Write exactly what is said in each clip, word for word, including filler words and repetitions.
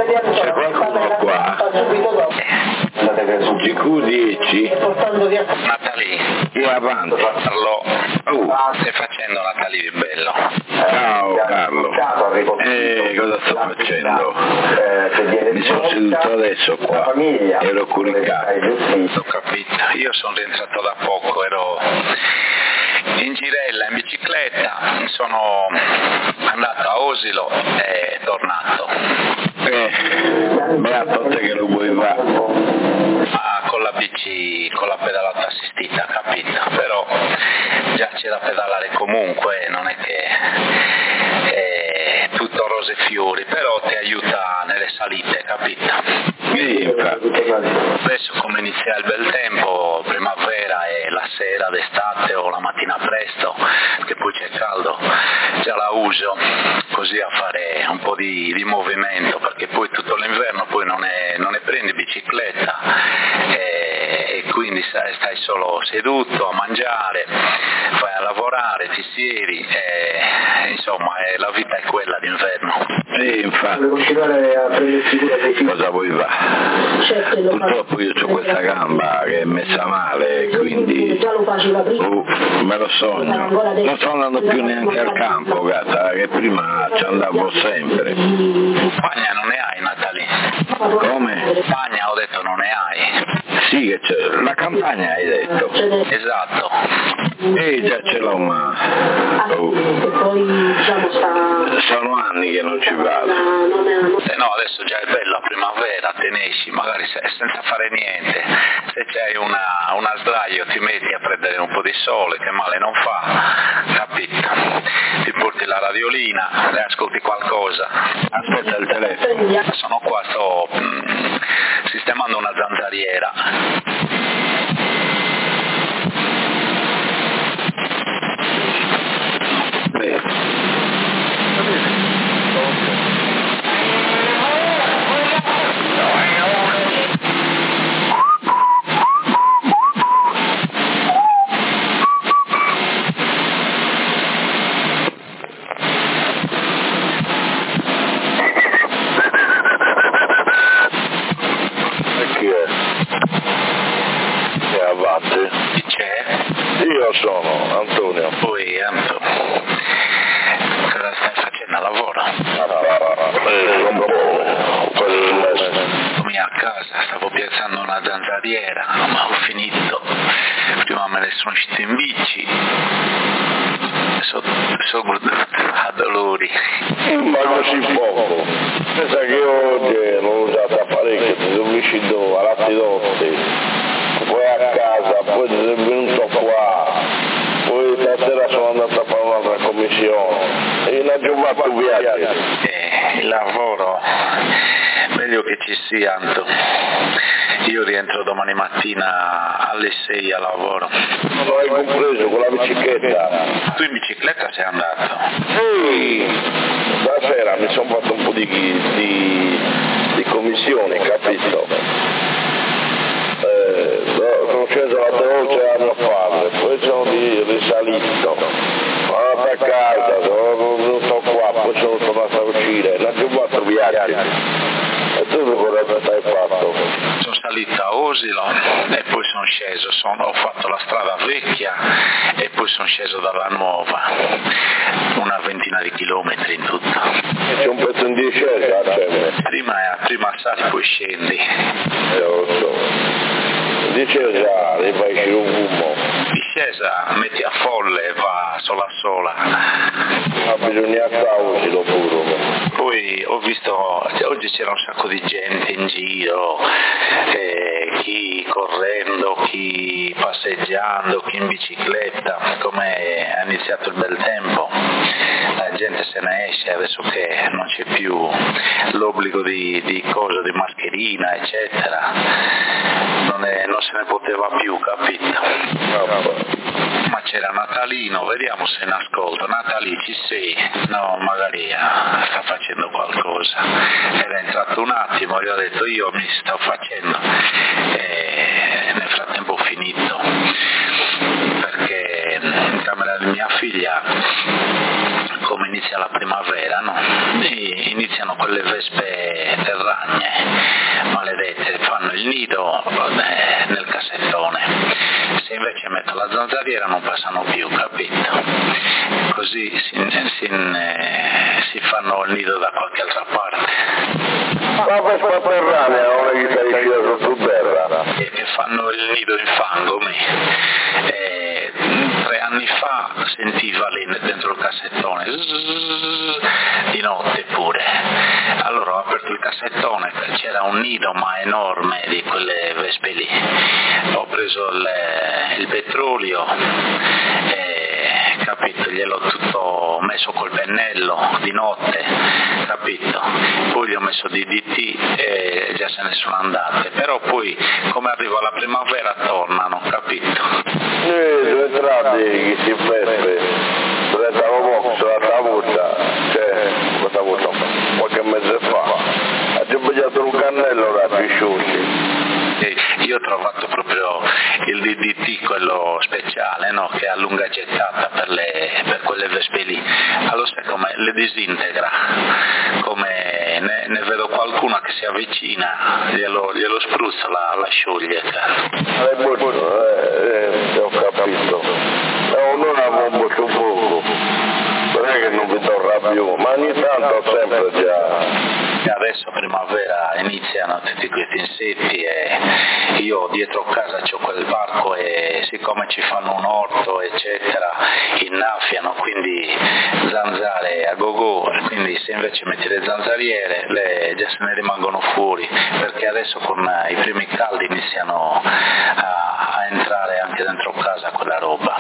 C'è qualcuno qua? G Q dieci? Natali, io avanti. Carlo, Uh. stai facendo Natali di bello? Ciao Carlo. E cosa sto facendo? Mi sono seduto adesso qua, ero curicato. Ho capito, io sono rientrato da poco, ero in girella, in bicicletta, sono andato a Osilo e tornato. Eh, beato te che lo vuoi fare. Ah, con la bici, con la pedalata assistita, capito? Però già c'è da pedalare comunque, non è che è tutto rose e fiori, però ti aiuta nelle salite, capito? Sì, infatti. Adesso come inizia il bel tempo, primavera e la sera d'estate o la mattina presto, che poi c'è caldo, già la uso così a fare un po' di, di movimento, perché poi tutto l'inverno poi non ne, non ne prendi bicicletta e, e quindi stai, stai solo seduto a mangiare, vai a lavorare, ti siedi e insomma è, la vita è quella d'inverno. Sì, infatti. Cosa vuoi fare? Purtroppo io ho questa gamba che è messa male, quindi uh, me lo sogno. Non sto andando più neanche al campo, gatta, che prima ci andavo sempre. Pagna non ne hai, Natali? Come? Pagna ho detto non ne hai. Sì, che c'è. La campagna hai detto. Esatto. Eh già ce l'ho, ma oh. Sono anni che non ci vado. Eh no, adesso già è bella primavera, te ne esci, magari se, senza fare niente. Se c'hai una, una sdraio ti metti a prendere un po' di sole, che male non fa, capito? Ti porti la radiolina, le ascolti qualcosa. Aspetta il telefono. Sono qua, sto mh, sistemando una zanzariera. Beh. Chi c'è? Io sono Antonio. Poi Anto, cosa stai facendo a lavoro? Sono a casa, stavo piazzando una zanzariera, ma ho finito. Prima me ne sono uscito in bici. Sono so a dolori. Ma così poco. Pensa che oggi l'ho usata parecchio, ti sono uscito a Lattidotti, poi a casa, poi ti sei venuto qua, poi stasera sono andato a fare un'altra commissione e in aggiunta tu viaggi. Eh, il lavoro, meglio che ci sia, Anto. Io rientro domani mattina alle sei a lavoro. Non l'hai compreso con la bicicletta? Tu in bicicletta sei andato? Sì, stasera mi sono fatto un po' di, di, di commissione, capito? Eh, sono sceso la dolce a mio padre, poi sono di risalito, sono andato a casa, sono venuto qua, poi sono tornato a uscire, non ci ho fatto viaggi. E tu cosa stai fatto? Sono salito a Osilo e poi sono sceso, sono, ho fatto la strada vecchia e poi sono sceso dalla nuova, una ventina di chilometri in tutto. C'è un pezzo in discesa, c'è. Prima, prima sali poi scendi. Eh, lo so. Discesa, ne fai uscire un fumo. Discesa metti a folle, va sola sola. Ma bisogna stare Osilo pure. Poi ho visto, oggi c'era un sacco di gente in giro, eh, chi correndo, chi passeggiando, chi in bicicletta, come è iniziato il bel tempo, la gente se ne esce adesso che non c'è più l'obbligo di, di cosa, di mascherina, eccetera, non, è, non se ne poteva più, capito? Ma c'era Natalino, vediamo se ne ascolta. Natali, ci sei? No, magari ah, sta facendo qualcosa. Era entrato un attimo, gli ho detto io mi sto facendo e nel frattempo ho finito, perché in camera di mia figlia, come inizia inizia la primavera, no? E iniziano quelle vespe terragne, maledette, fanno il nido eh, nel cassettone. Se invece metto la zanzariera non passano più, capito? Così si, si, eh, si fanno il nido da qualche altra parte. La vespa terranea non è che stai uscita sottoterra? E che fanno il nido in fango, mi. Eh, tre anni fa sentiva lì dentro il cassettone, zzz, di notte pure. Allora ho aperto il cassettone, c'era un nido ma enorme di quelle vespe lì. Ho preso il, il petrolio, eh, capito, gliel'ho tutto messo col pennello di notte, capito, poi gli ho messo di D T e già se ne sono andate, però poi come arriva la primavera tornano, capito? Eh, due tratti che si vespe, diventano box, la volta, cioè, questa volta, qualche mese fa, ha già bugiato un cannello da pisciucci. Io ho trovato proprio il D D T, quello speciale, no? Che è a lunga gettata per, le, per quelle vespe lì. Allora sai come le disintegra, come ne, ne vedo qualcuna che si avvicina, glielo, glielo spruzzo, la, la scioglie. Eh, molto, eh, eh, ho capito. No, non avevo molto poco, non è che non vi torna più, ma ogni tanto sempre già. Adesso primavera iniziano tutti questi insetti e io dietro casa c'ho quel parco e siccome ci fanno un orto eccetera innaffiano, quindi zanzare a go-go, quindi se invece metti le zanzariere le già se ne rimangono fuori, perché adesso con i primi caldi iniziano a, a entrare anche dentro casa quella roba.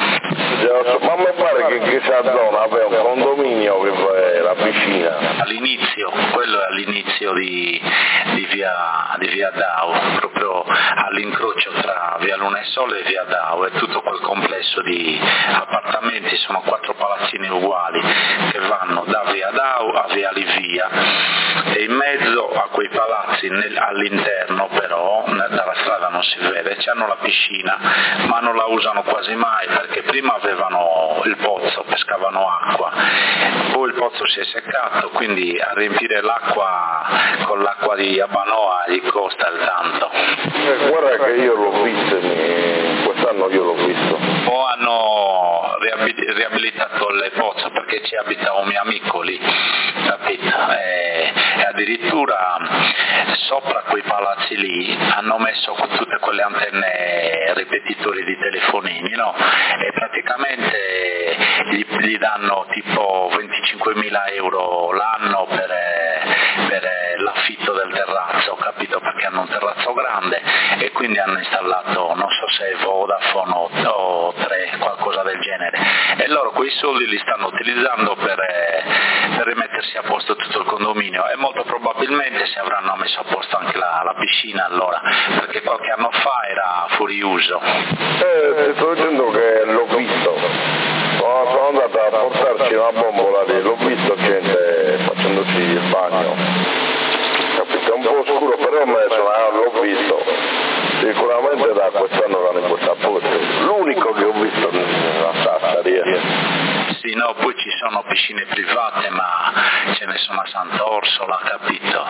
Ma mi pare che in questa zona aveva un condominio che fa la piscina. All'inizio, quello è all'inizio di, di, via, di via Dau, proprio all'incrocio tra via Luna e Sole e via Dau, è tutto quel complesso di appartamenti, sono quattro palazzini uguali che vanno da via Dau a via Livia e in mezzo a quei palazzi nel, all'interno però dalla strada non si vede, c'hanno la piscina ma non la usano quasi mai perché prima avevano il pozzo, pescavano acqua, poi il pozzo si è seccato, quindi a riempire l'acqua con l'acqua di Abanoa gli costa il tanto. Eh, guarda che io l'ho visto, quest'anno io l'ho visto. O hanno riabilitato il pozzo perché ci abita un mio amico lì, capito? E, e addirittura sopra quei palazzi lì hanno messo tutte quelle antenne ripetitori di telefonini, no? E praticamente gli, gli danno tipo venticinquemila euro l'anno per, per l'affitto del terrazzo, capito? Perché hanno un terrazzo grande e quindi hanno installato, non so se è Vodafone o, o tre, qualcosa del genere, e loro quei soldi li stanno utilizzando per, per rimettersi a posto tutto il condominio e molto probabilmente si avranno messo a posto anche la, la piscina allora, perché qualche anno fa era fuori uso. Eh, ti sto dicendo che l'ho visto, oh, sono andato a portarci una bombola lì, l'ho visto gente facendosi il bagno, capito? È un po' scuro però me sono, l'ho visto, sicuramente da quest'anno l'hanno imposto a posto, l'unico che ho visto nella Sassaria. Sì, no, poi ci sono piscine private ma ce ne sono a Sant'Orsola, capito?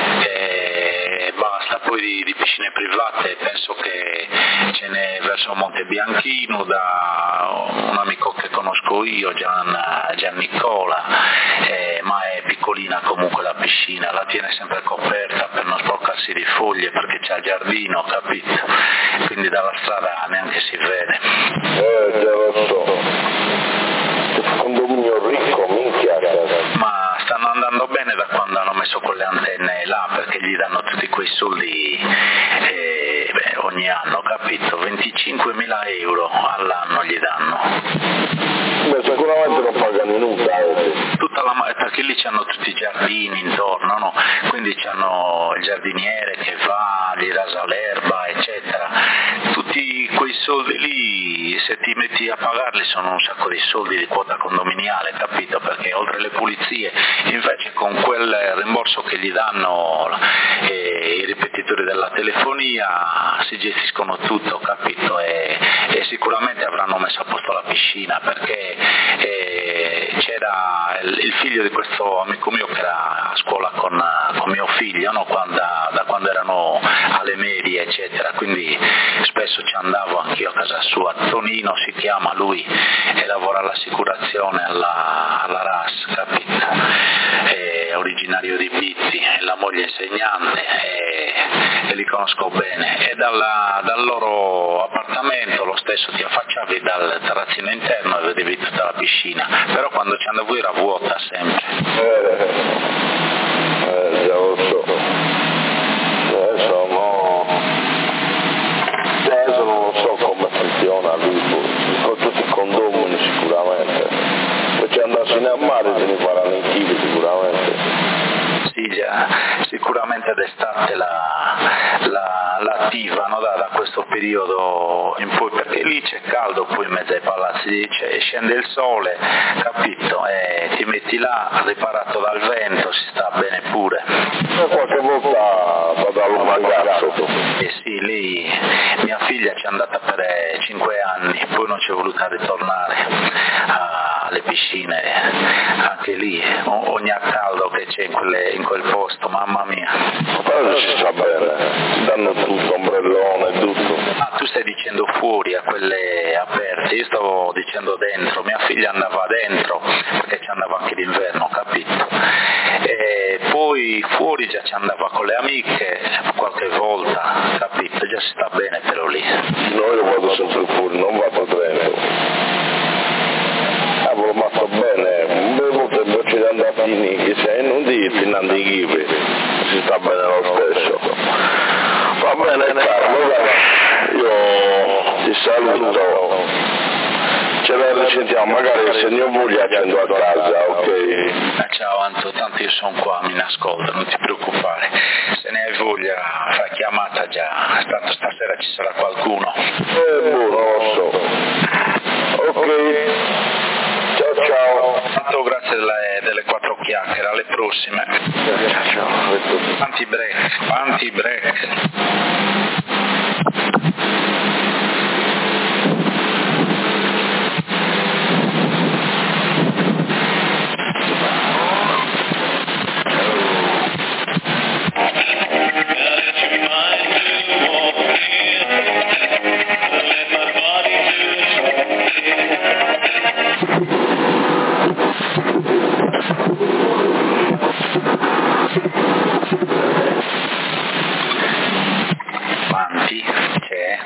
E basta, poi di, di piscine private penso che ce n'è verso Monte Bianchino da un amico che conosco io, Gian, Gian Nicola, eh, ma è piccolina comunque la piscina, la tiene sempre coperta per non sporcarsi di foglie perché c'è il giardino, capito? Quindi dalla strada neanche si vede. Eh, già lo so. Condominio ricco, minchia. Ma stanno andando bene da quando hanno messo quelle antenne là, perché gli danno tutti quei soldi eh, beh, ogni anno, capito? venticinquemila euro all'anno gli danno. Beh, sicuramente non pagano nulla. Eh. Tutta la, perché lì c'hanno tutti i giardini intorno, no? Quindi c'hanno il giardiniere che va, gli rasa l'erba, eccetera. Tutti quei soldi lì, se ti metti a pagarli, sono un sacco di soldi di quota condominiale, capito? Perché oltre le pulizie, invece con quel rimborso che gli danno eh, i ripetitori della telefonia si gestiscono tutto, capito? E, e sicuramente avranno messo a posto la piscina perché eh, c'è era il, il figlio di questo amico mio che era a scuola con, con mio figlio, no? quando, da quando erano alle medie eccetera, quindi spesso ci andavo anch'io a casa sua. Tonino si chiama lui e lavora all'assicurazione alla, alla R A S, capito? È originario di Bizzi, la moglie è insegnante e, e li conosco bene, e dalla, dal loro appartamento lo stesso ti affacciavi dal terrazzino interno e vedevi tutta la piscina, però quando ci andavo era vuota sempre. Eh, eh, già lo so. Adesso no. Adesso non lo so come funziona lì, con tutti i condomini sicuramente. Poi ci andassi a mare se ne faranno i chili sicuramente. Sì, già, sicuramente d'estate la, la, l'attivano da, da questo periodo in poi, perché lì c'è caldo, poi in mezzo ai palazzi c'è, scende il sole, capito? E ti metti là, riparato dal vento, si sta bene pure. E qualche volta vado al ragazzo. Eh sì, lì mia figlia ci è andata per cinque anni, poi non ci è voluta ritornare a, alle piscine, anche lì ogni caldo che c'è in, quelle, in quel posto, mamma mia. Ma si sta bene, ti danno tutto, ombrellone, tutto. Ah, tu stai dicendo fuori a quelle aperte, io stavo dicendo dentro, mia figlia andava dentro perché ci andava anche d'inverno, capito? E poi fuori già ci andava con le amiche qualche volta, capito? Già si sta bene però lì. No, io vado sempre fuori, non vado dentro. Avevo fatto bene, bevo per voce di andatini, che sei non diti, non di chive, si sta bene lo stesso. Va bene Carlo, io ti saluto, ce la risentiamo, magari se ne ho voglia accendo a casa, ok? Eh, ciao Anto, tanto io sono qua, mi nascondo, non ti preoccupare, se ne hai voglia fai chiamata già, tanto stasera ci sarà qualcuno. Eh, buono, lo so. Ok. Ciao ciao. Tanto grazie delle, delle quattro chiacchiere, alle prossime. Ciao ciao. Quanti break, quanti break. Quanti c'è?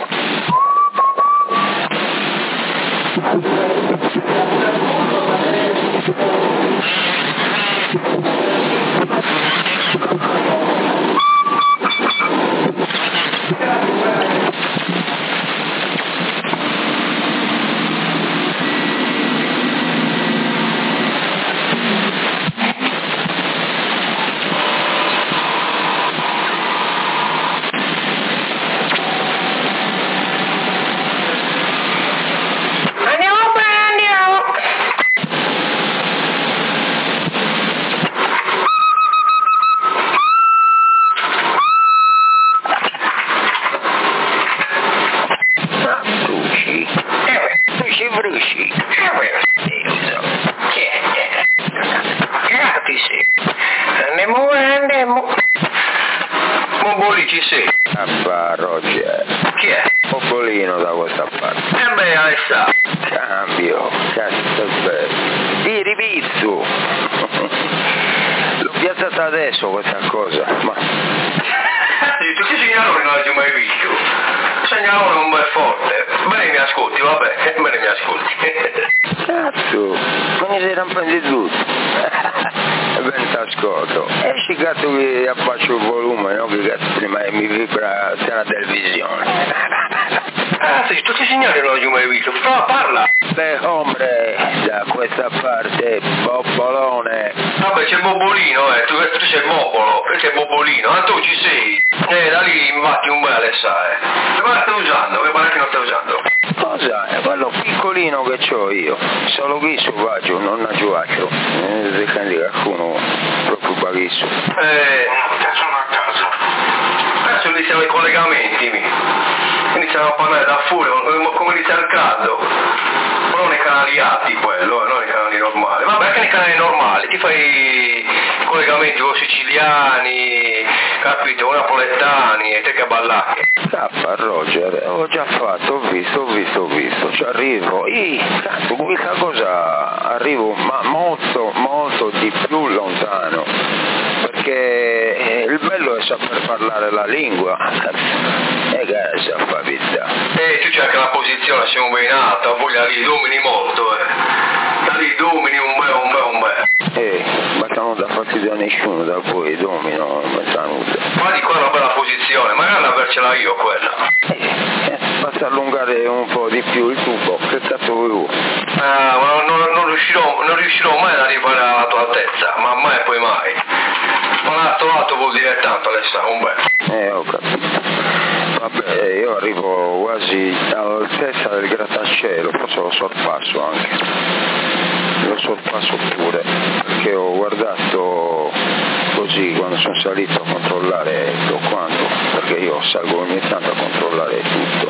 Iniziamo a parlare da fuori, come inizia il caldo, non è canali alti quello, non i canali normali. Vabbè, anche nei canali normali ti fai collegamenti con siciliani, capito, con napoletani e te che ballacchi. Cappa Roger, ho già fatto, ho visto, ho visto, ho visto, ci arrivo, Ih, cazzo, questa cosa arrivo ma molto, molto di più lontano, perché eh, il bello è saper parlare la lingua, cazzo, e che si affavizza. E tu c'è anche la posizione, siamo ben in alto, a voglia lì domini molto, eh. Da lì domini un bel, un bel, un bel. Eh, ma non dà fastidio a nessuno da voi, domino, non sta nulla. Ma di qua è una bella posizione, magari avercela io quella. Eh, basta allungare un po' di più il tubo, che cazzo vuoi? Ah, ma non, non, non, riuscirò, non riuscirò mai ad arrivare alla tua altezza, ma mai e poi mai. Palazzo alto vuol dire tanto, Alessandro, un bel. Eh, ho capito. Vabbè, io arrivo quasi all'altezza del grattacielo, forse lo sorpasso anche. Lo sorpasso pure, perché ho guardato così quando sono salito a controllare tutto quanto, perché io salgo ogni tanto a controllare tutto.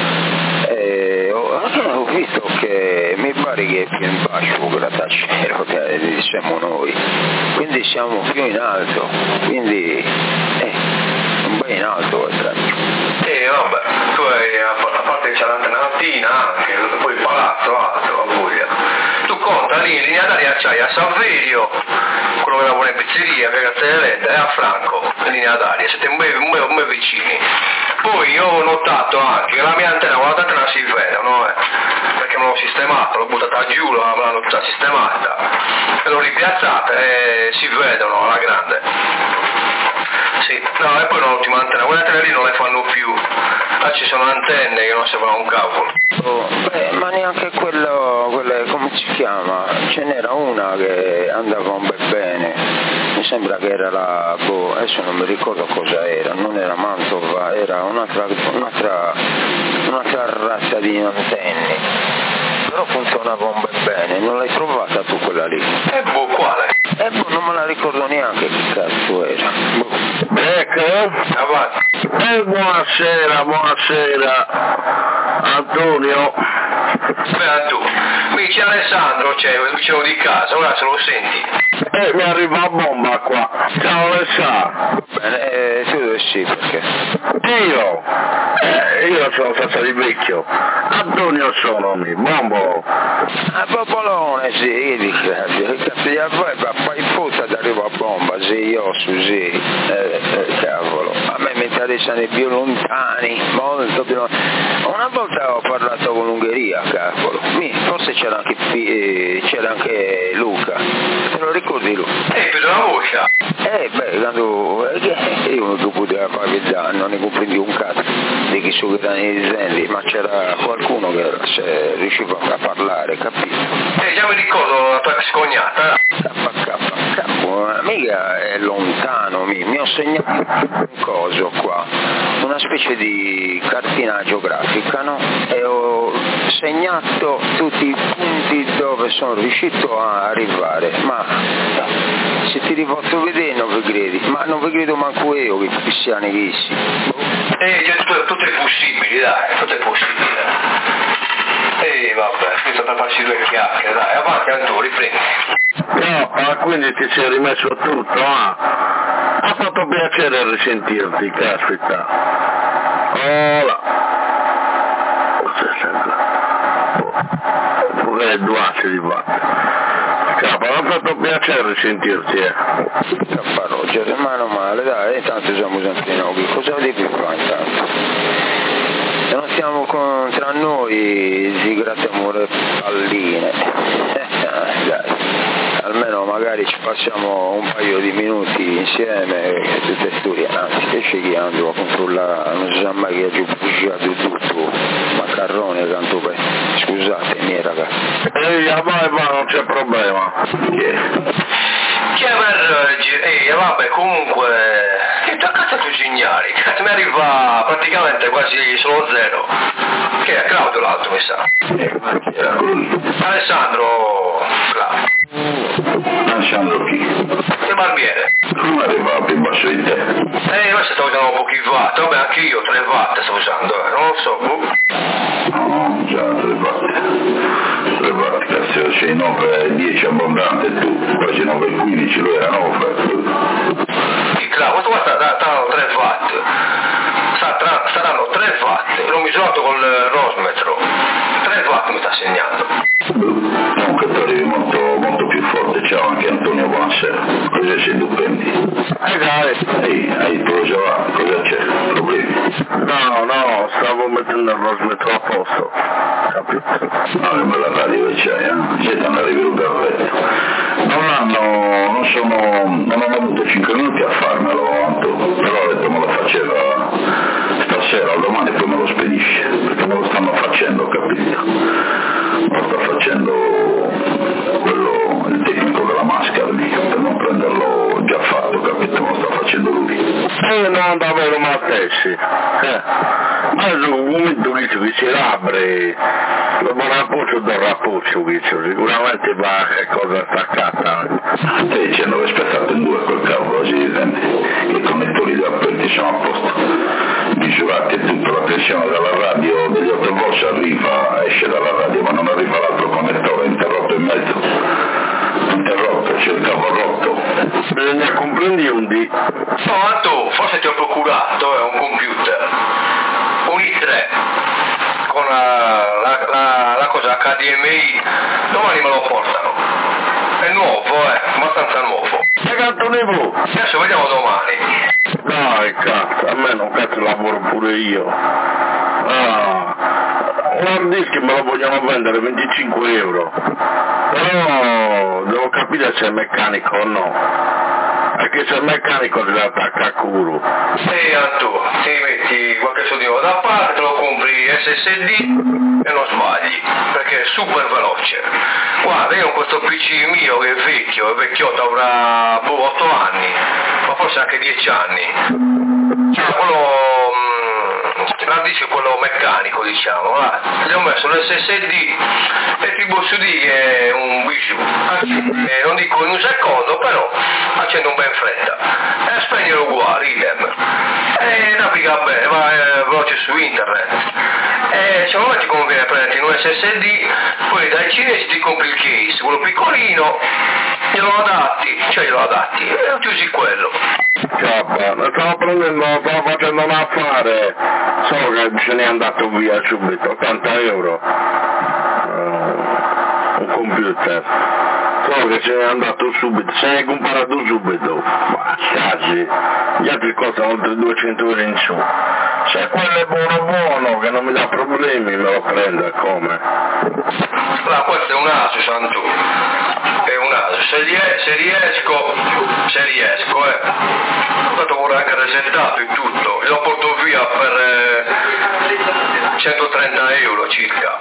E ho, ho visto che mi pare che è più in basso il grattacielo, che siamo noi, quindi siamo più in alto, quindi eh, un bel in alto il traccio. Eh vabbè, tu hai, a parte che c'è l'antennatina anche, poi il palazzo alto, a voglia. Tu conta lì in linea d'aria c'hai a Saverio, quello che lavora in pizzeria, che cazzo è Letta, e a Franco, in linea d'aria, siete un bel, un bel, un bel vicini. Poi io ho notato anche che la mia antenna, quando l'antenna si vede, no? Eh? Perché me l'ho sistemata, l'ho buttata giù, l'hanno tutta sistemata, e l'ho ripiazzata e si vedono alla grande. Sì, no, e poi l'ultima antenna, quelle antenne lì non le fanno più, là ci sono antenne che non servono un cavolo. Oh, beh, ma neanche quello, quelle, come si chiama? Ce n'era una che andava un bel bene, mi sembra che era la, boh, adesso non mi ricordo cosa era, non era Mantova, era un'altra, un'altra, un'altra razza di antenne, però funzionava un bel bene, non l'hai trovata tu quella lì? E boh, quale? Eh boh, non me la ricordo neanche che cazzo era. Boh. Ecco, avanti. Eh, buonasera, buonasera, Antonio. Aspetta tu, qui c'è Alessandro, c'è il vicino di casa, ora se lo senti. Eh, mi arriva a bomba qua. Ciao Alessandro. Bene, eh, tu dove sei perché? Io? Eh, io sono faccia di vecchio. Antonio sono mi, bombo. A Popolone, sì, io dico, che cazzo di avvoi, ma fai foto ad arrivo a bomba, sì, io su sì, eh, eh, cavolo, a me mi interessano i più lontani, molto più lontani. Una volta ho parlato con l'Ungheria, cavolo, mi, forse c'era anche, eh, c'era anche Luca, te lo ricordi Luca? Eh, per la voce. Eh, beh, quando, eh, io non poteva fare non ne comprendi un cazzo di chi sono i zendi, ma c'era qualcuno che se riusciva a parlare, capito? Eh, già mi ricordo la tua ex cognata. Kappa, kappa, kappa, mica è lontano, mi, mi ho segnato un coso qua, una specie di cartina geografica, no? E ho segnato tutti i punti dove sono riuscito a arrivare, ma se ti riporto vedere non vi credi, ma non vi credo manco io che cristiani che essi. Eh, cioè, tutto, tutto è possibile, dai, tutto è possibile. E vabbè, senza per farci due chiacchiere, dai, avanti Antonio, riprendi. No, ma quindi ti sei rimesso tutto, ah? Ha fatto piacere risentirti, caspita. Hola. Pure due assi di vatte. Capo, ha fatto piacere sentirti, eh. Cappa Roger, mano male, dai, tanto siamo sempre in occhi, cosa devi fare intanto? Se non siamo con, tra noi, si grattiamo le palline, dai, almeno magari ci passiamo un paio di minuti insieme e tutte storie, anzi, che scegliendo a controllare, non si sa mai che è giù tutto, macarrone, tanto per, scusate, miei ragazzi. Ehi, vai, va, non c'è problema. Yeah. Che per, ehi, vabbè, comunque, che cazzo tu segnali? Cazzo mi arriva praticamente quasi solo zero. Che è Claudio l'altro, mi sa. Alessandro Claudio. Alessandro chi? Il barbiere. Come arriva più basso di te? Eh, questo sto usando un po' più watt, vabbè anche io tre watt sto usando, eh, non lo so, boh. No, già, tre watt. tre watt. sei nove e dieci abbondante e tu, poi sei nove e quindici, lui era nove. Sì, claro, questo qua saranno tre watt, Sarà, saranno tre watt, l'ho misurato col rosmetro, tre watt mi sta segnando. Comunque tu arrivi molto, molto più forte, ciao anche Antonio, buonasera, cosa sei tu prendi? Eh dai, Ehi, hai il tuo giovane, cosa c'è? Problemi? no, no, stavo mettendo il rosmetro a posto, capito? No, è bella radio che c'hai, eh? Siete andati venuti al letto. Non hanno, non sono, non hanno avuto cinque minuti a farmelo, Anto, però ho detto me lo faceva stasera o domani e poi me lo spedisce, perché me lo stanno facendo, capito? Me lo sta facendo quello, il tecnico della maschera lì, per non prenderlo già fatto, capito? Me lo sta facendo lui. E non davvero ma stessi, eh. Ma io momento che si apre, lo rapporto del rapporto che sicuramente va che cosa staccata. A te ci hanno rispettato in due quel cavolo, si sente, i connettori di aperti sono a posto, misurati e tutto, la tensione dalla radio degli otto volt arriva, esce dalla radio, ma non arriva l'altro connettore, è interrotto in mezzo, interrotto, c'è il cavo rotto. Bisogna comprendere un D. No, Anto, forse ti ho procurato, è un computer, un i tre, con la, la, la, la cosa H D M I, domani me lo portano, è nuovo, eh, abbastanza nuovo. E quanto ne vuoi? Adesso vediamo domani. Dai cazzo, a me non cazzo lavoro pure io. Ah, un hard disk me lo vogliono vendere venticinque euro, però devo capire se è meccanico o no. Perché se è meccanico si attacca a culo. Sì, Anto, ti metti qualche soldino da parte, te lo compri S S D e non sbagli, perché è super veloce. Guarda, io ho questo P C mio che è vecchio, è vecchiotto, avrà boh, otto anni, ma forse anche dieci anni. Cioè, quello, l'hard disk è quello meccanico, diciamo, va. Gli ho messo l'S S D e ti posso dire che è un bijou. Accende, non dico in un secondo, però accende un ben fretta. E spegnere uguale, idem. E naviga bene, va eh, veloce su internet. E secondo me ti conviene prenderti un S S D, poi dai cinesi ti compri il case, quello piccolino, glielo adatti, cioè glielo adatti, e ti usi quello. Cappa, ne stavo prendendo, stavo facendo un affare, solo che se ne è andato via subito, ottanta euro. Uh, un computer. Solo che se ne è andato subito, se ne è comprato subito, ma quasi, gli altri costano oltre duecento euro in su. Se quello è buono buono, che non mi dà problemi, me lo prendo, come? Allora, questo è un Asus, Antu, è un Asus, se, ries- se riesco, se riesco, eh, tanto vorrei anche resettato e tutto, lo porto via per eh, centotrenta euro circa.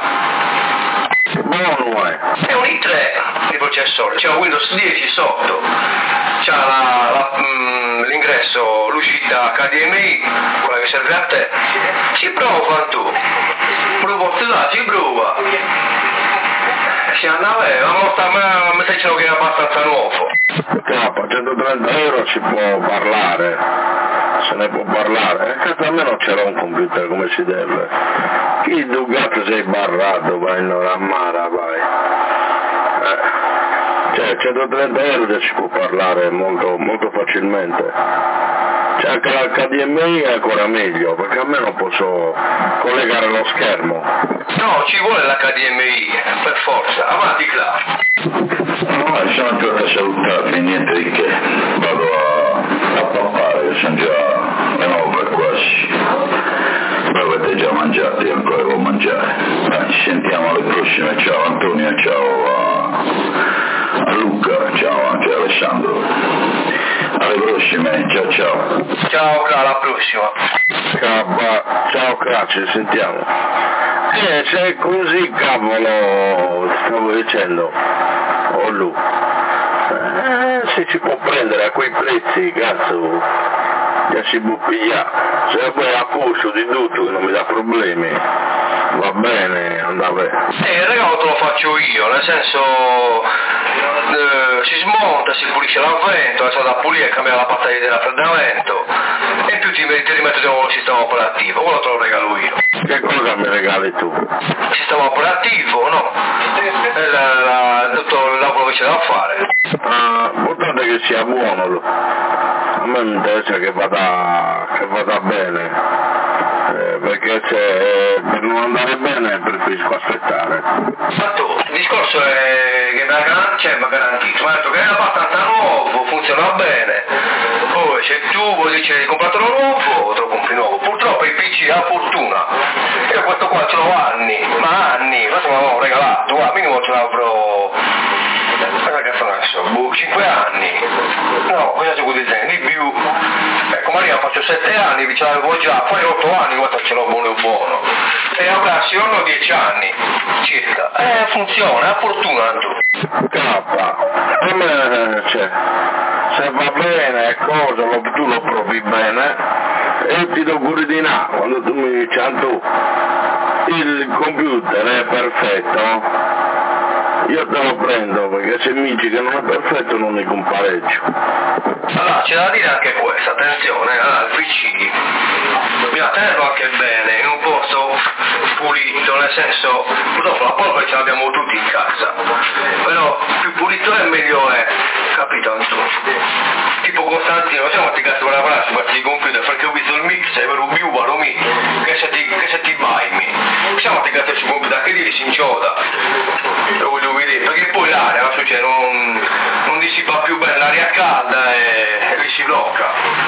Buono è. È un i tre di processore, c'è un Windows dieci sotto, c'ha la, la, mh, l'ingresso, l'uscita H D M I, quella che serve a te. Si prova tu, prova là, si prova. Si andava, ma mettercelo che è abbastanza nuovo. Capo, a centotrenta euro si può parlare, se ne può parlare, e cazzo almeno c'era un computer come si deve. Chi dugato sei barrato, vai in Ramara, vai. Eh, cioè centotrenta euro già si può parlare molto, molto facilmente. C'è anche l'H D M I è ancora meglio, perché almeno posso collegare lo schermo. No, ci vuole l'H D M I, per forza, avanti là. No, sono ancora a salutarvi, niente di che, vado a, a pappare, che sono già le nove quasi. Voi avete già mangiato, io ancora devo mangiare. Dai, ci sentiamo alle prossime, ciao Antonio, ciao a, a Luca, ciao anche a Alessandro. Alle prossime, ciao ciao. Ciao, alla prossima. Ciao, ciao Cra, ci sentiamo. Eh, se è così, cavolo, stavo dicendo, oh Lu, eh, se si può prendere a quei prezzi, cazzo, già si può pigliare, se poi a posto di tutto che non mi dà problemi, va bene, andava bene. Eh, il regalo te lo faccio io, nel senso, eh, si smonta, si pulisce l'avvento, adesso da pulire, cambiare la battaglia del raffreddamento, e in più ti, ti rimetto di nuovo il sistema operativo, quello te lo regalo io. Che cosa mi regali tu? Sistema operativo, no? La, la, che c'è da fare. Ah, l'importante è che sia buono, a me mi interessa che vada, che vada bene, eh, perché se per non andare bene preferisco aspettare. Ma tu, il discorso è che da garanzia è garantito, ma ha detto che è abbastanza nuovo, funziona bene, poi se tu vuoi dici di comprarlo nuovo, te lo compri nuovo. Purtroppo i P C ha fortuna, io questo qua ce l'ho anni, ma anni, questo me l'avevo regalato, a minimo ce l'avrò, cosa che sono adesso, boh, cinque anni, no, cosa si può dire, di più, ecco Maria faccio sette anni, ce l'avevo già, poi otto anni, guarda ce l'ho buono buono, e avrà sì o no dieci anni, circa, eh funziona, ha fortuna tu. Cappa, a me, cioè, se va bene, cosa, lo, tu lo provi bene, e ti do pure di là, quando tu mi dici, tu, il computer è perfetto, io te lo prendo, perché se mi dici che non è perfetto non ne compareggio. Allora, c'è da dire anche questo, attenzione, allora il P C bisogna tenerlo anche bene, in un posto pulito, nel senso, purtroppo la polvere ce l'abbiamo tutti in casa, però più pulito è meglio è, capito Antonio? Tipo Costantino, siamo ti cazzo per lavorare su questi computer, perché ho visto il mixer per un più varo mi, che se ti, che se ti baimi, siamo ti cazzo su computer, che dici si incioda, lo voglio vedere, perché poi l'aria, cioè, non, non dissipa più bene l'aria calda e, e li si blocca.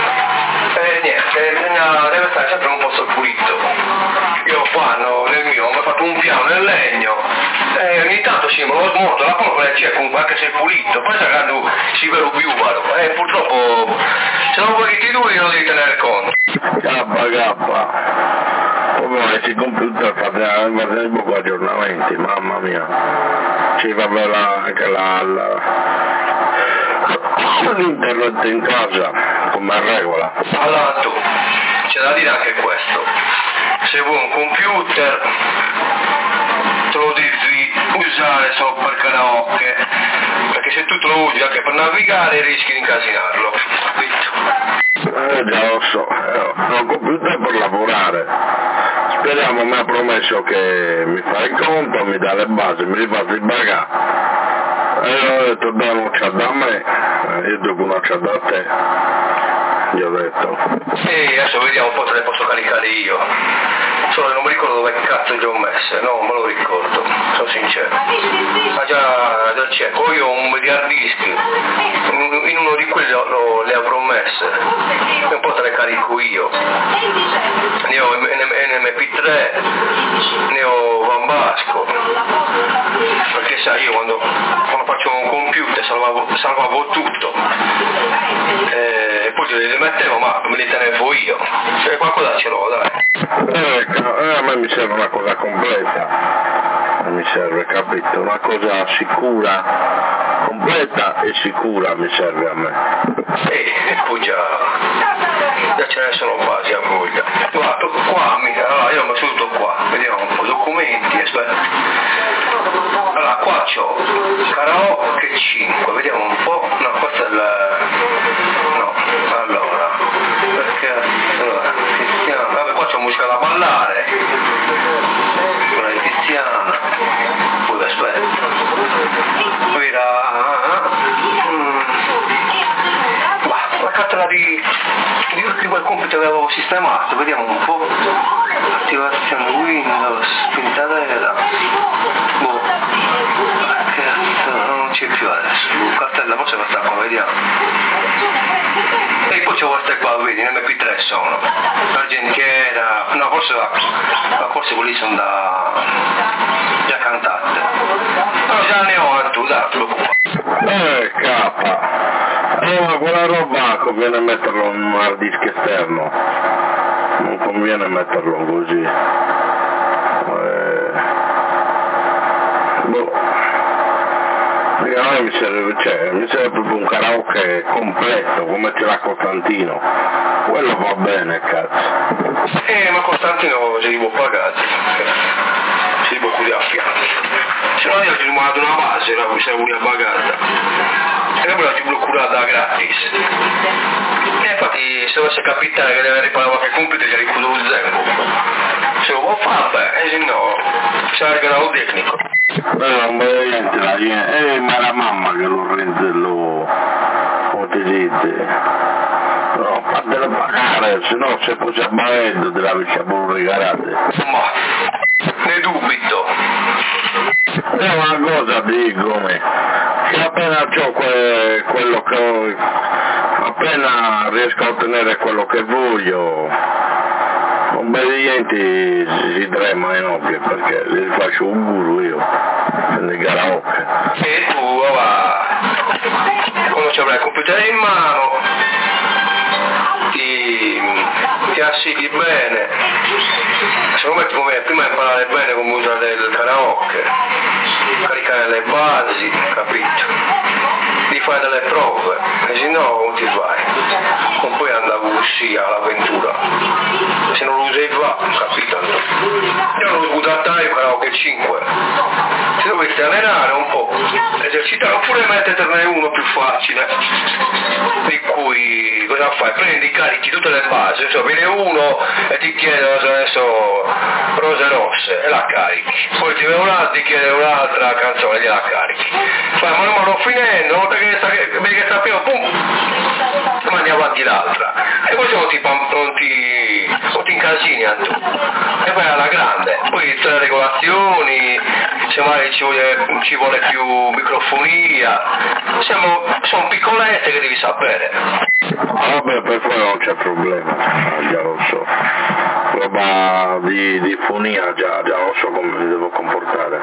E niente, bisogna, deve stare sempre in un posto pulito. Io qua no, nel mio ho fatto un piano nel legno e ogni tanto sì, me lo smonto, la polvere c'è comunque anche se è pulito, poi quando si vede un più e purtroppo se non vuoi che ti duri non devi tenere conto. Cappa, cappa, come questi computer fate poco aggiornamenti, mamma mia, ci va bene anche la, la, l'internet in casa come regola. Allora tu, c'è da dire anche questo, se vuoi un computer te lo devi usare solo per karaoke, perché se tu te lo usi anche per navigare rischi di incasinarlo, capito? Eh già lo so, eh, ho un computer per lavorare, speriamo, mi ha promesso che mi fa il conto, mi dà le basi, mi rifà il bagaglio. E io ho detto dai non c'ha da me, io dopo non c'ha da te, gli ho detto. Sì, adesso vediamo un po' te le posso caricare io, solo non mi ricordo dove cazzo le ho messe, no, me lo ricordo, sono sincero. Ma già, già c'è, poi io ho un hard disk, in, in uno di quelli lo, lo, le avrò messe, e un po' te le carico io. Ne ho N M P tre, ne ho Van Basco, perché sai io quando, quando faccio un computer salvavo, salvavo tutto e poi le mettevo ma me li tenevo io, cioè qualcosa ce l'ho dai. Eh, a me mi serve una cosa completa, mi serve, capito, una cosa sicura, completa e sicura mi serve a me. E, e poi già, già ce ne sono basi a voglia. Guarda, qua, mica, allora io ho messo tutto qua, vediamo un po' documenti, aspetta. Allora, qua c'ho karaoke cinque, vediamo un po', no, questo è il... no, allora, perché, allora, Cristiano, vabbè, qua c'ho musica da ballare, quella di Cristiana, poi aspetta, poi era... Mm, la cartella di, di tutti quel computer che avevo sistemato, vediamo un po', attivazione Windows, pintadera, boh, cazzo, non c'è più adesso, cartella, forse questa qua, vediamo, e poi c'è queste qua, vedi, in M P tre sono, l'argentiera, no, forse, ma forse quelli sono da, già cantate, però già ne ho, tu, dai, tu. Eh, cappa. Allora quella roba conviene metterlo in un hard disk esterno, non conviene metterlo così. Eh, boh. A me mi serve, cioè, mi serve proprio un karaoke completo, come ce l'ha Costantino. Quello va bene, cazzo. Eh, ma Costantino si può pagare, si può così a fianco. Se no io ti ho mandato una base, la cui sei pure pagata. E poi la ti procurata gratis. E infatti se dovesse capitare che deve riparare qualche computer gli richiudo il tempo. Se lo può fare, beh, e se no, c'è il grado tecnico. No, non me niente, pazienza, eh, ma la mamma che lo rende, lo, come ti dice, no, fatelo pagare, se no se fosse abbavendo te l'avresti pure regalate. Ma, ne dubito. È una cosa, dico, che appena ho que, quello che ho, appena riesco a ottenere quello che voglio, obbedienti si trema in occhio perché gli faccio un guru io, nel karaoke. E tu, va, quando ci avrai il computer in mano, ti, ti assidi bene, secondo me ti conviene prima imparare bene come usare il karaoke, caricare le basi, capito? Di fare delle prove, e se no non ti fai, non puoi andare così all'avventura, se non lo usi va, capito? Io non lo buttato io karaoke cinque, se dovessi allenare un po', esercitare oppure mettetene uno più facile, di cui cosa fai? Prendi, carichi tutte le basi, cioè viene uno e ti chiede adesso rose rosse e la carichi, poi ti viene un altro ti chiede un'altra canzone e gliela carichi, fai mano a mano finendo, una volta che sta che sta pieno, pum, mandi avanti l'altra e poi non ti, non ti, non ti incasini a tu e vai alla grande, poi tutte le regolazioni, se magari ci vuole, ci vuole più microfonia, siamo, sono piccolette che devi sapere. Ah, vabbè, per quello non c'è problema, già lo so, roba di, di fonia già, già lo so come mi devo comportare.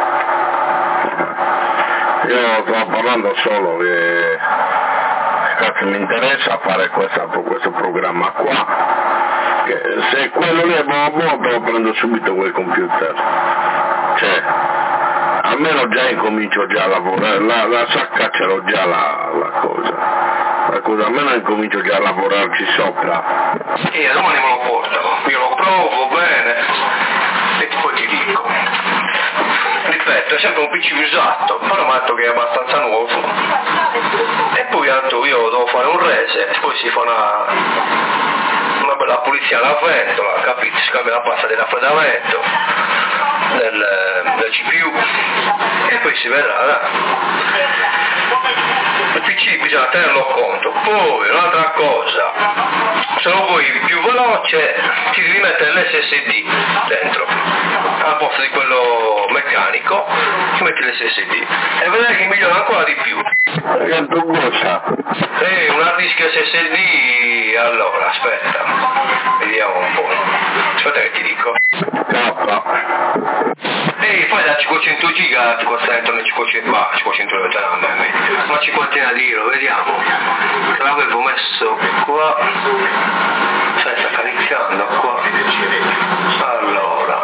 Io sto parlando solo che cazzo mi interessa fare questa, questo programma qua, che se quello lì è buono buono te lo prendo subito quel computer, cioè almeno già incomincio già a lavorare, la, la sacca ce l'ho già la, la cosa, la cosa, almeno incomincio già a lavorarci sopra. E domani me lo portano, io lo provo bene e poi ti dico. Ripeto, è sempre un P C usato, però mi ha detto che è abbastanza nuovo. E poi tanto io devo fare un reset, poi si fa una, una bella pulizia alla ventola, capito? Si cambia la pasta del raffreddamento, del, del C P U e poi si vedrà. Dai. Il P C bisogna tenerlo conto. Poi un'altra cosa, se lo vuoi più veloce ti devi mettere l'S S D dentro al posto di quello meccanico, ti metti l'S S D e vedrai che migliora ancora di più. Che tu cosa? E un hard disk S S D, allora aspetta, vediamo un po', aspetta che ti dico. E poi da cinquecento giga ti costa dentro nei cinquecento, bah, cinquecento una cinquantina di euro, vediamo, che l'avevo messo qua, cioè sta caricando qua, allora,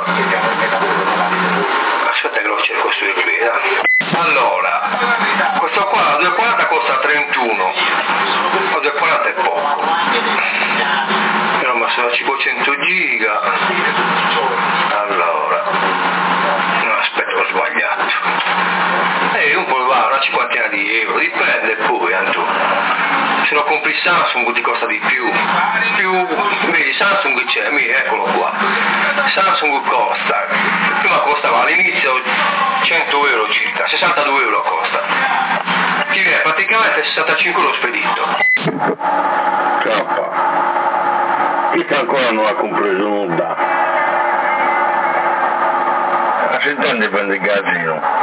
aspetta che lo cerco su qui, dai. Allora, questo qua, la duecentoquaranta costa trentuno, la duecentoquaranta è poco, però ma sono cinquecento giga, allora, no aspetta ho sbagliato, e un po' va, una cinquantina di euro, dipende poi Antu. Se lo compri Samsung ti costa di più, più vedi Samsung c'è, mi eccolo qua, Samsung costa, prima costava all'inizio cento euro circa, sessantadue euro costa, ti viene praticamente sessantacinque euro spedito. Cappa, chi che ancora non ha compreso nulla, ma si intende prendere il casino.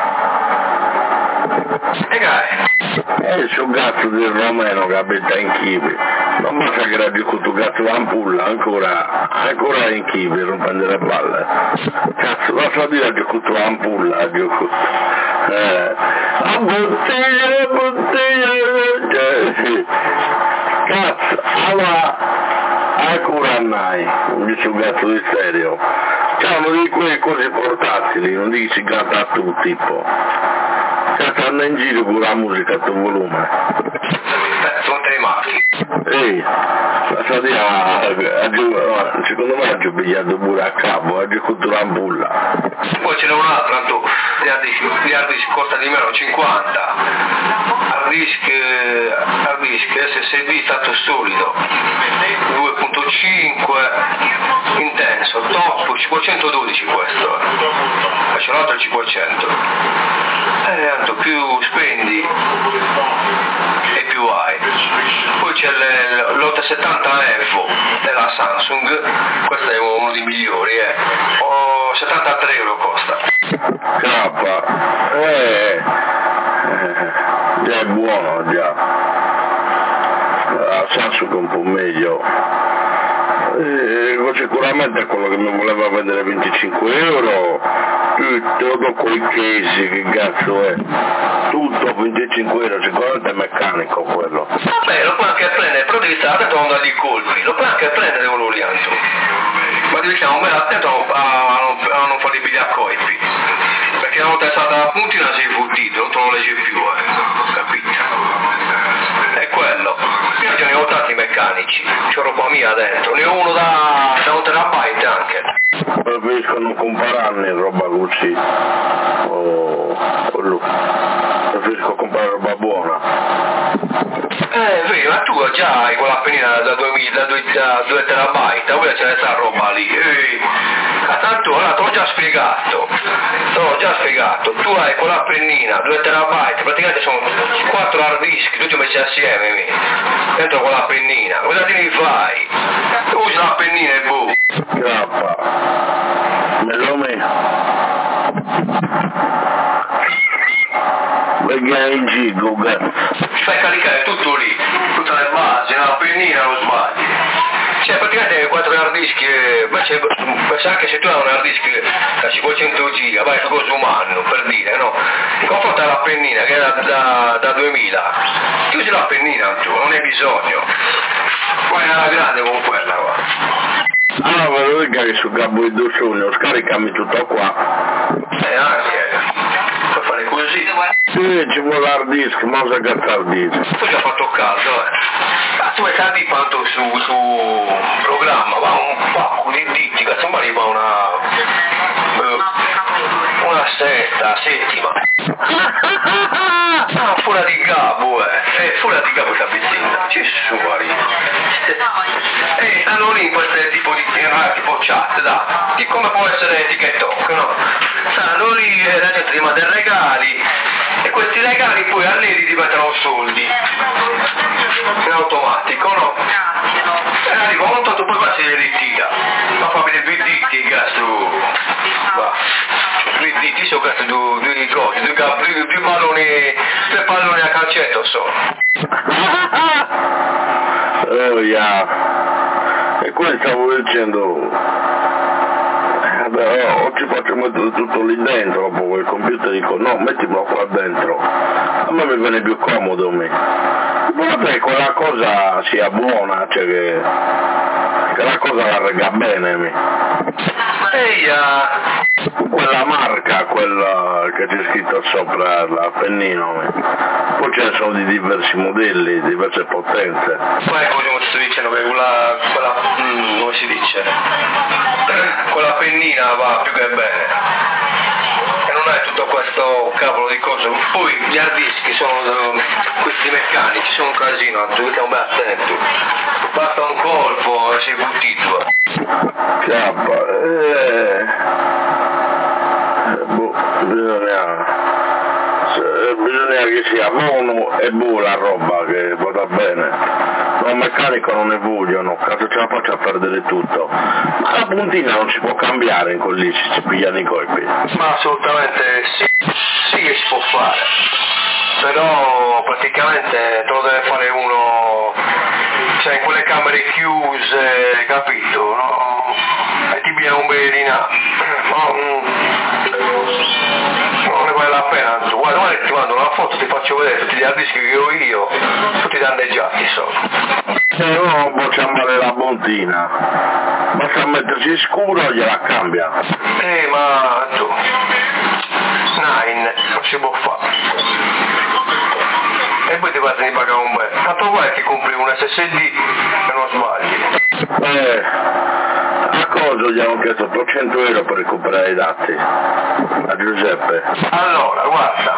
E dai. E il suo gatto del romeno che abita in Chivi, non basta che era gioccato gatto l'ampulla, ancora, ancora in Chivi, non prendere balle. Cazzo, l'altro dia ha giocato l'ampulla, ha giocato. Eh, la bottiglia, la bottiglia, cioè, cazzo, allora, ancora mai, un suo gatto di stereo. Cioè, uno di quelle cose portatili, non dici si gatta a tutti, tipo. Cazzo, anda in giro con la musica a tuo volume. Eh, sono tre maschi. Ehi, la stadia, secondo me ha giocato pure a capo, ha giocato l'ampulla. Poi ce n'è un altro, tanto gli hard disk, gli hard disk costa di meno cinquanta, hard disk, hard disk S S D stato solido, due virgola cinque, intenso, top, cinquecentododici questo, e c'è un altro cinquecento. Eh, tanto più spendi e più hai. Poi c'è l'otto settanta Evo della Samsung, questo è uno dei migliori, eh. Oh, settantatré euro costa. Cappa, eh, eh, già è buono già. La Samsung è un po' meglio. Eh, sicuramente quello che mi voleva vendere venticinque euro, tutto con i case, che cazzo è? Tutto venticinque euro, sicuramente è meccanico quello. Vabbè, lo puoi anche prendere, però devi stare attento a non dargli colpi, lo puoi anche prendere quello lì, Anto. Ma devi stare un bel attento a, a, non, a non farli pigliare a colpi. Perché una volta è stata la puntina sei fottito, non te lo leggi più, eh. Capito? È quello. Io già ne ho tanti meccanici, c'ho roba mia dentro, ne ho uno da, da un terabyte anche. Preferisco non compararne roba così, o quello, preferisco comprare roba buona. Eh, vedi, ma tu già hai quella pennina da due terabyte, ora c'è questa roba lì. Eh, tanto, allora, te l'ho già spiegato, te l'ho già spiegato, tu hai quella pennina, due terabyte, praticamente sono quattro hard disk, tutti messi assieme, mi, dentro quella pennina, cosa ti ne fai? Usi la pennina e boh. Grappa, me lo venga in giro, fai caricare tutto lì, tutte le basi, la pennina non sbagli. Cioè praticamente quattro hard disk, beh, anche se tu hai un hard disk da cinquecento giga, vai su cosa umano, per dire, no? In confronto alla pennina che è da, da, da duemila, chiudi la pennina tu, non hai bisogno. Poi è una grande con quella qua. Allora vedo che su Gabbo e due sogno, scaricami tutto qua. Eh anche, puoi fare così. Sì, ci vuole l'hard disk, ma usa che hard disk. Tu già fatto caldo, eh. Ma tu hai tanti quanto su, su programma, va un pacco di ditti, cazzo mi arriva una una sesta, settima. Ah, fuori di Gabbo, eh. Eh, fuori di Gabbo capitino. Ci suori. Eh, stanno lì in questo tipo di eh, tipo chat, da. Di come può essere TikTok, no? Stanno lì e la gente ti manda regali e questi regali poi a neri diventano soldi. In automatico, no? E arriva un tanto poi qua si ritira. Ma fa vedere due ditti, cazzo. Va. Due ditti sono cazzo due, due cose, due, due, due palloni, due palloni a calcetto sono. Oh yeah. E qua stavo dicendo, eh, vabbè, oh, oggi faccio mettere tutto lì dentro, dopo il computer dico no, mettilo qua dentro, a me mi viene più comodo me. Guarda che quella cosa sia buona, cioè che, che la cosa la rega bene me. Ehi, uh... quella marca, quella che c'è scritto sopra l'appennino, me. Poi ce ne sono di diversi modelli, diverse potenze. Poi come sto dicendo che quella, quella mm, come si dice, quella pennina va più che bene. E non hai tutto questo cavolo di cose. Poi gli hard disk sono uh, questi meccanici, sono un casino, tu stiamo ben attento. Basta un colpo e sei buttito. Chiappa, eh, boh, bisogna, se, bisogna che sia buono e buona la roba, che vada bene. No, meccanico non ne vogliono, cazzo ce la faccio a perdere tutto. Ma la puntina non si può cambiare in quelli si ci pigliano i colpi. Ma assolutamente sì, sì che si può fare. Però praticamente te lo deve fare uno, cioè in quelle camere chiuse, capito, no? E ti piglia un belina, no? Non ne vale la pena, guarda, guarda che ti mando una foto, ti faccio vedere tutti gli hard disk che ho io, tutti danneggiati sono. Se uno non può chiamare la puntina, basta mettersi scuro e gliela cambia. Eh ma tu, nine, non si può fare. E poi ti vai a pagare un bel. Tanto vai che compri un S S D e non sbagli. Eh, a cosa gli hanno chiesto ottocento euro per recuperare i dati? A Giuseppe. Allora, guarda.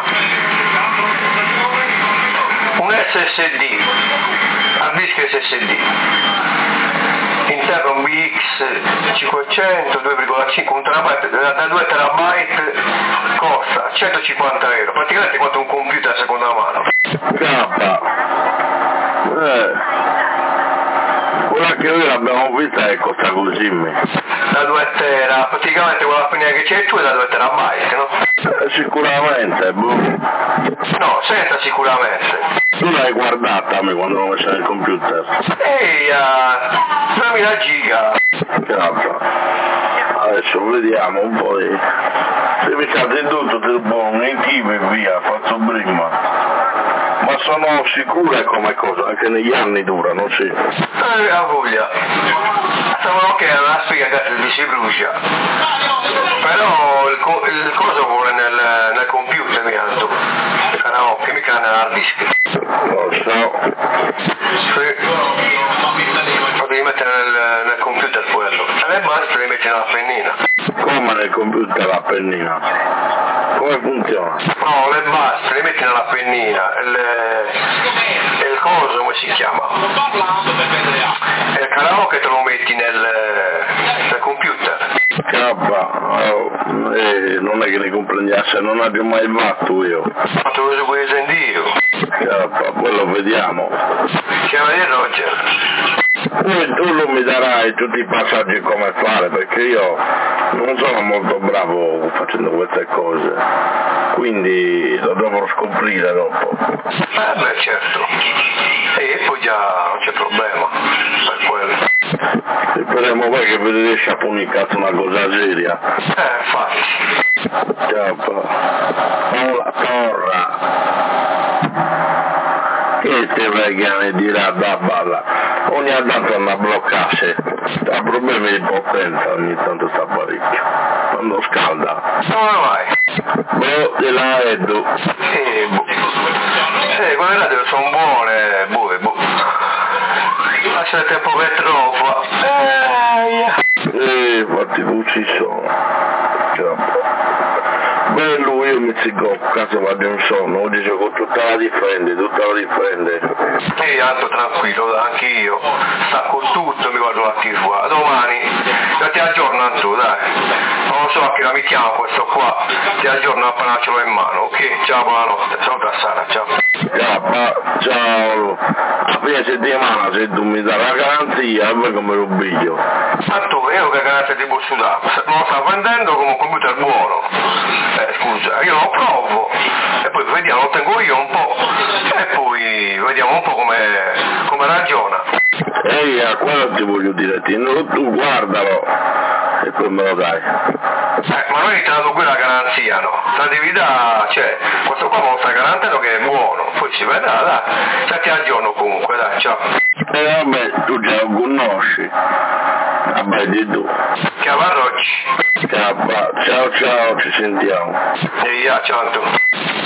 Un S S D, a disco S S D. interno un B X cinquecento due virgola cinque, un terabyte da due terabyte costa centocinquanta euro, praticamente quanto un computer a seconda mano. Cappa, eh, quella che noi l'abbiamo vista è costa così me. Da due tera, praticamente quella appena che c'è tu è da due terabyte, no? Eh, sicuramente, boh. No, senza sicuramente. Tu l'hai guardata a me quando l'ho messa nel computer? Ehi, uh, duemila giga. Cappa, adesso vediamo un po' di... Se mi cade tutto del buono, in chimica e via, faccio prima. Ma sono sicure come cosa, anche negli anni durano, sì. Eh, a voglia. Stavano che era una spiga che si brucia. Però il, co- il coso vuole nel, nel computer, mi hanno. Il karaoke, mica nell'hard disk. Lo so. Sì. Lo devi mettere nel, nel computer quello. E le basta le metti nella pennina. Come nel computer la pennina? Come funziona? No, le basta, le metti nella pennina. Il, il coso, come si chiama? Il karaoke te lo metti nel, nel computer. Cappa, oh, eh, non è che ne comprendiasse, non abbia mai fatto io. Ma te lo vuoi sentire? Cappa, poi lo vediamo. Chiama di Roger. Poi tu non mi darai tutti i passaggi come fare, perché io non sono molto bravo facendo queste cose, quindi lo dovrò scoprire dopo. Eh beh, certo. E poi già non c'è problema per quello. Speriamo poi che vi riesci a pubblicare una cosa seria. Eh, infatti. Cappa. Paola Torra. Che te vengono a dire a da balla? Ogni tanto a bloccarsi. Ha problemi di potenza, ogni tanto sta parecchio. Quando scalda. Come vai? Boh, te la vedo. Eh, boh. Eh, quelle radio sono buone, boh, boh. Lascia il tempo che trova. Eh, Eh, infatti non ci sono. Cappa. Bello, io mi zigo, caso vado in sonno, oggi gioco tutta la difende, tutta la difende. Sì, tanto tranquillo, anche io. Stacco tutto e mi guardo la tivù. A domani, io ti aggiorno Anto, dai. Non lo so a che la mettiamo questo qua, ti aggiorno appena ce l'ho in mano, ok? Ciao, buonanotte, saluta Sara, ciao. Ciao, ciao. A fine settimana se tu mi dai la garanzia, a me come lo biglio. Ma tu, io che garanzia ti posso dare? Non lo sta vendendo come un computer buono. Eh, scusa, io lo provo e poi vediamo, lo tengo io un po' e poi vediamo un po' come, come ragiona. Ehi, a quello ti voglio dire, tu, tu guardalo e poi me lo dai. Eh, ma noi ti hanno qui la garanzia, no? La devi dare, cioè, questo qua me lo sta garantendo che è buono, poi si vedrà, dai. Cioè, ti aggiorno comunque, dai, ciao. E vabbè, tu già lo conosci. Vabbè, di tu. Ciao, Rocci. Ciao, ciao, ciao, ci sentiamo. E io, ciao, Anto.